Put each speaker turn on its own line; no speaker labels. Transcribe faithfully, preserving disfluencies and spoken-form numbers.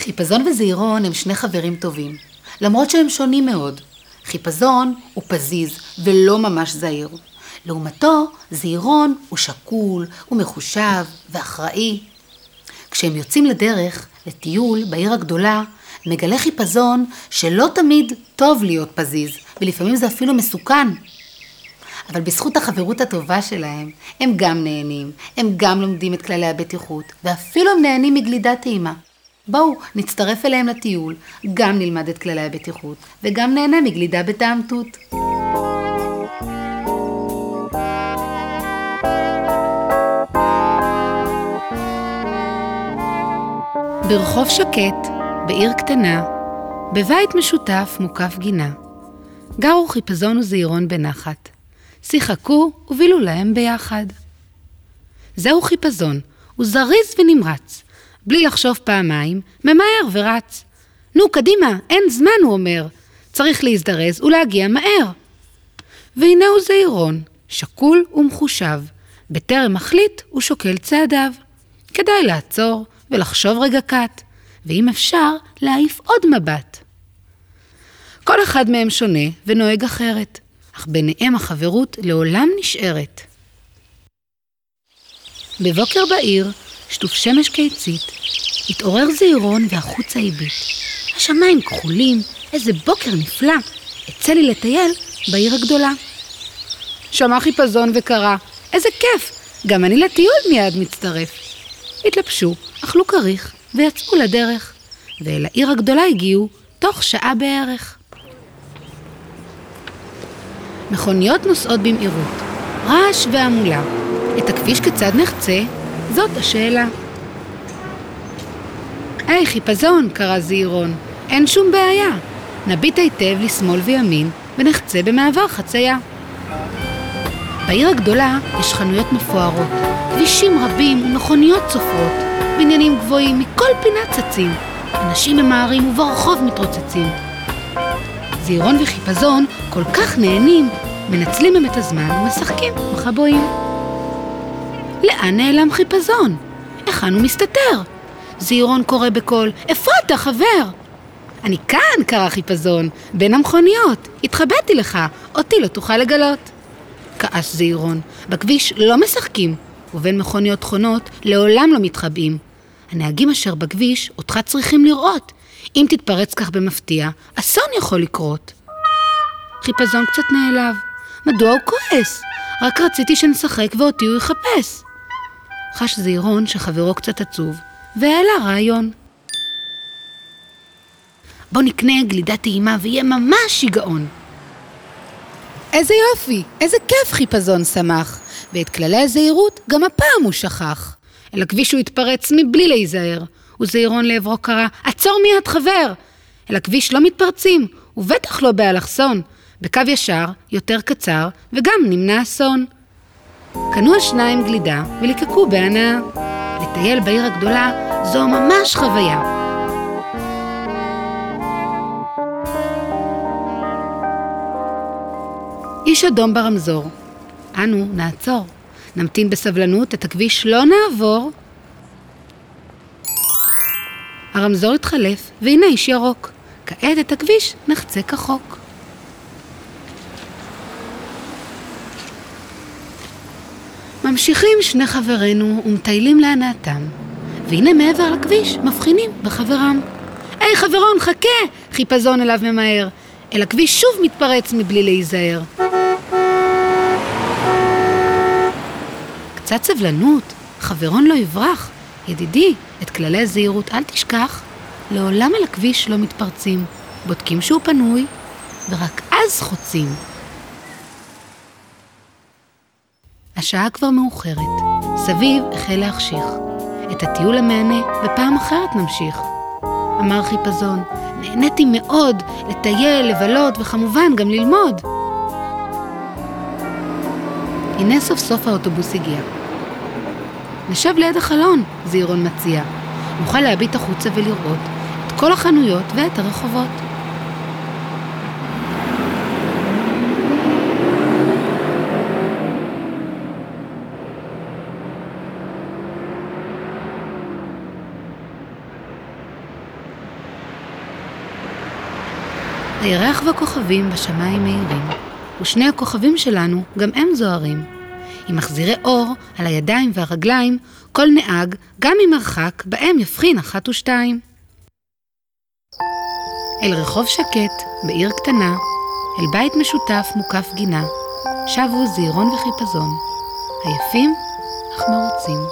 חיפזון וזעירון הם שני חברים טובים, למרות שהם שונים מאוד. חיפזון הוא פזיז ולא ממש זהיר. לעומתו, זעירון הוא שקול, הוא מחושב ואחראי. כשהם יוצאים לדרך, לטיול בעיר הגדולה, מגלה חיפזון שלא תמיד טוב להיות פזיז, ולפעמים זה אפילו מסוכן. אבל בזכות החברות הטובה שלהם, הם גם נהנים, הם גם לומדים את כללי הבטיחות, ואפילו הם נהנים מגלידת טעימה. בואו, נצטרף אליהם לטיול, גם נלמד את כללי הבטיחות, וגם נהנה מגלידה בטעם תות. ברחוב שקט, בעיר קטנה, בבית משותף מוקף גינה, גרו חיפזון וזעירון בנחת. שיחקו ובילו להם ביחד. זהו חיפזון, הוא זריז ונמרץ. בלי לחשוב פעמיים, ממהר ורץ. נו, קדימה, אין זמן, הוא אומר. צריך להזדרז ולהגיע מהר. והנה הוא זעירון, שקול ומחושב. בטרם מחליט הוא שוקל צעדיו. כדאי לעצור ולחשוב רגע קט, ואם אפשר, להעיף עוד מבט. כל אחד מהם שונה ונוהג אחרת, אך ביניהם החברות לעולם נשארת. בבוקר בעיר, שטוף שמש קיצית, התעורר זעירון והחוצה הביט. השמיים כחולים, איזה בוקר נפלא, אצא לי לטייל בעיר הגדולה. שמע חיפזון וקרא, איזה כיף, גם אני לטיול מיד מצטרף. התלבשו, אכלו כריך ויצאו לדרך, ואל העיר הגדולה הגיעו תוך שעה בערך. מכוניות נוסעות במהירות, רעש והמולה. את הכביש כיצד נחצה? זאת השאלה. היי, חיפזון, קרא זעירון, אין שום בעיה. נביט היטב לשמאל וימין ונחצה במעבר חצייה. בעיר הגדולה יש חנויות מפוארות, כבישים רבים ומכוניות צופרות, בניינים גבוהים מכל פינה צצים, אנשים ממהרים וברחוב מתרוצצים. זעירון וחיפזון כל כך נהנים, מנצלים הם את הזמן ומשחקים מחבואים. לאן נעלם חיפזון? היכן הוא מסתתר? זעירון קורא בקול, איפה אתה חבר? אני כאן, קרא חיפזון, בין המכוניות, התחבאתי לך, אותי לא תוכל לגלות. כעס זעירון, בכביש לא משחקים, ובין מכוניות חונות לעולם לא מתחבאים. הנהגים אשר בכביש אותך צריכים לראות. אם תתפרץ כך במפתיע, אסון יכול לקרות. חיפזון קצת נעלב. מדוע הוא כועס? רק רציתי שנשחק ואותי הוא יחפש. חש זעירון שחברו קצת עצוב, והעלה רעיון. בוא נקנה גלידת טעימה ויהיה ממש שיגעון. איזה יופי, איזה כיף, חיפזון שמח, ואת כללי הזהירות גם הפעם הוא שכח. אל הכביש הוא התפרץ מבלי להיזהר, וזעירון לעברו קרא, עצור מיד חבר. אל הכביש לא מתפרצים, ובטח לא באלכסון, בקו ישר, יותר קצר, וגם נמנע אסון. קנו השניים גלידה וליקקו בהנאה. לטייל בעיר הגדולה זו ממש חוויה. איש אדום ברמזור. אנו נעצור. נמתין בסבלנות, את הכביש לא נעבור. הרמזור התחלף, והנה איש ירוק. כעת את הכביש נחצה כחוק. ממשיכים שני חברינו ומטיילים להנאתם. והנה מעבר לכביש מבחינים בחברם. היי חברון, חכה! חיפזון אליו ממהר. אל הכביש שוב מתפרץ מבלי להיזהר. קצת סבלנות, חברון לא יברח. ידידי, את כללי הזהירות אל תשכח. לעולם על הכביש לא מתפרצים. בודקים שהוא פנוי, ורק אז חוצים. השעה כבר מאוחרת. סביב החל להחשיך. את הטיול המענה בפעם אחרת נמשיך. אמר חיפזון, נהניתי מאוד לטייל, לבלות וכמובן גם ללמוד. הנה סוף סוף האוטובוס הגיע. נשב ליד החלון, זעירון מציע. נוכל להביט החוצה ולראות את כל החנויות ואת הרחובות. הירח והכוכבים בשמיים מהירים, ושני הכוכבים שלנו גם הם זוהרים. עם מחזירי אור על הידיים והרגליים, כל נהג, גם ממרחק, בהם יבחין אחת ושתיים. אל רחוב שקט, בעיר קטנה, אל בית משותף מוקף גינה, שבו זהירון וחיפזון, עייפים אך מרוצים.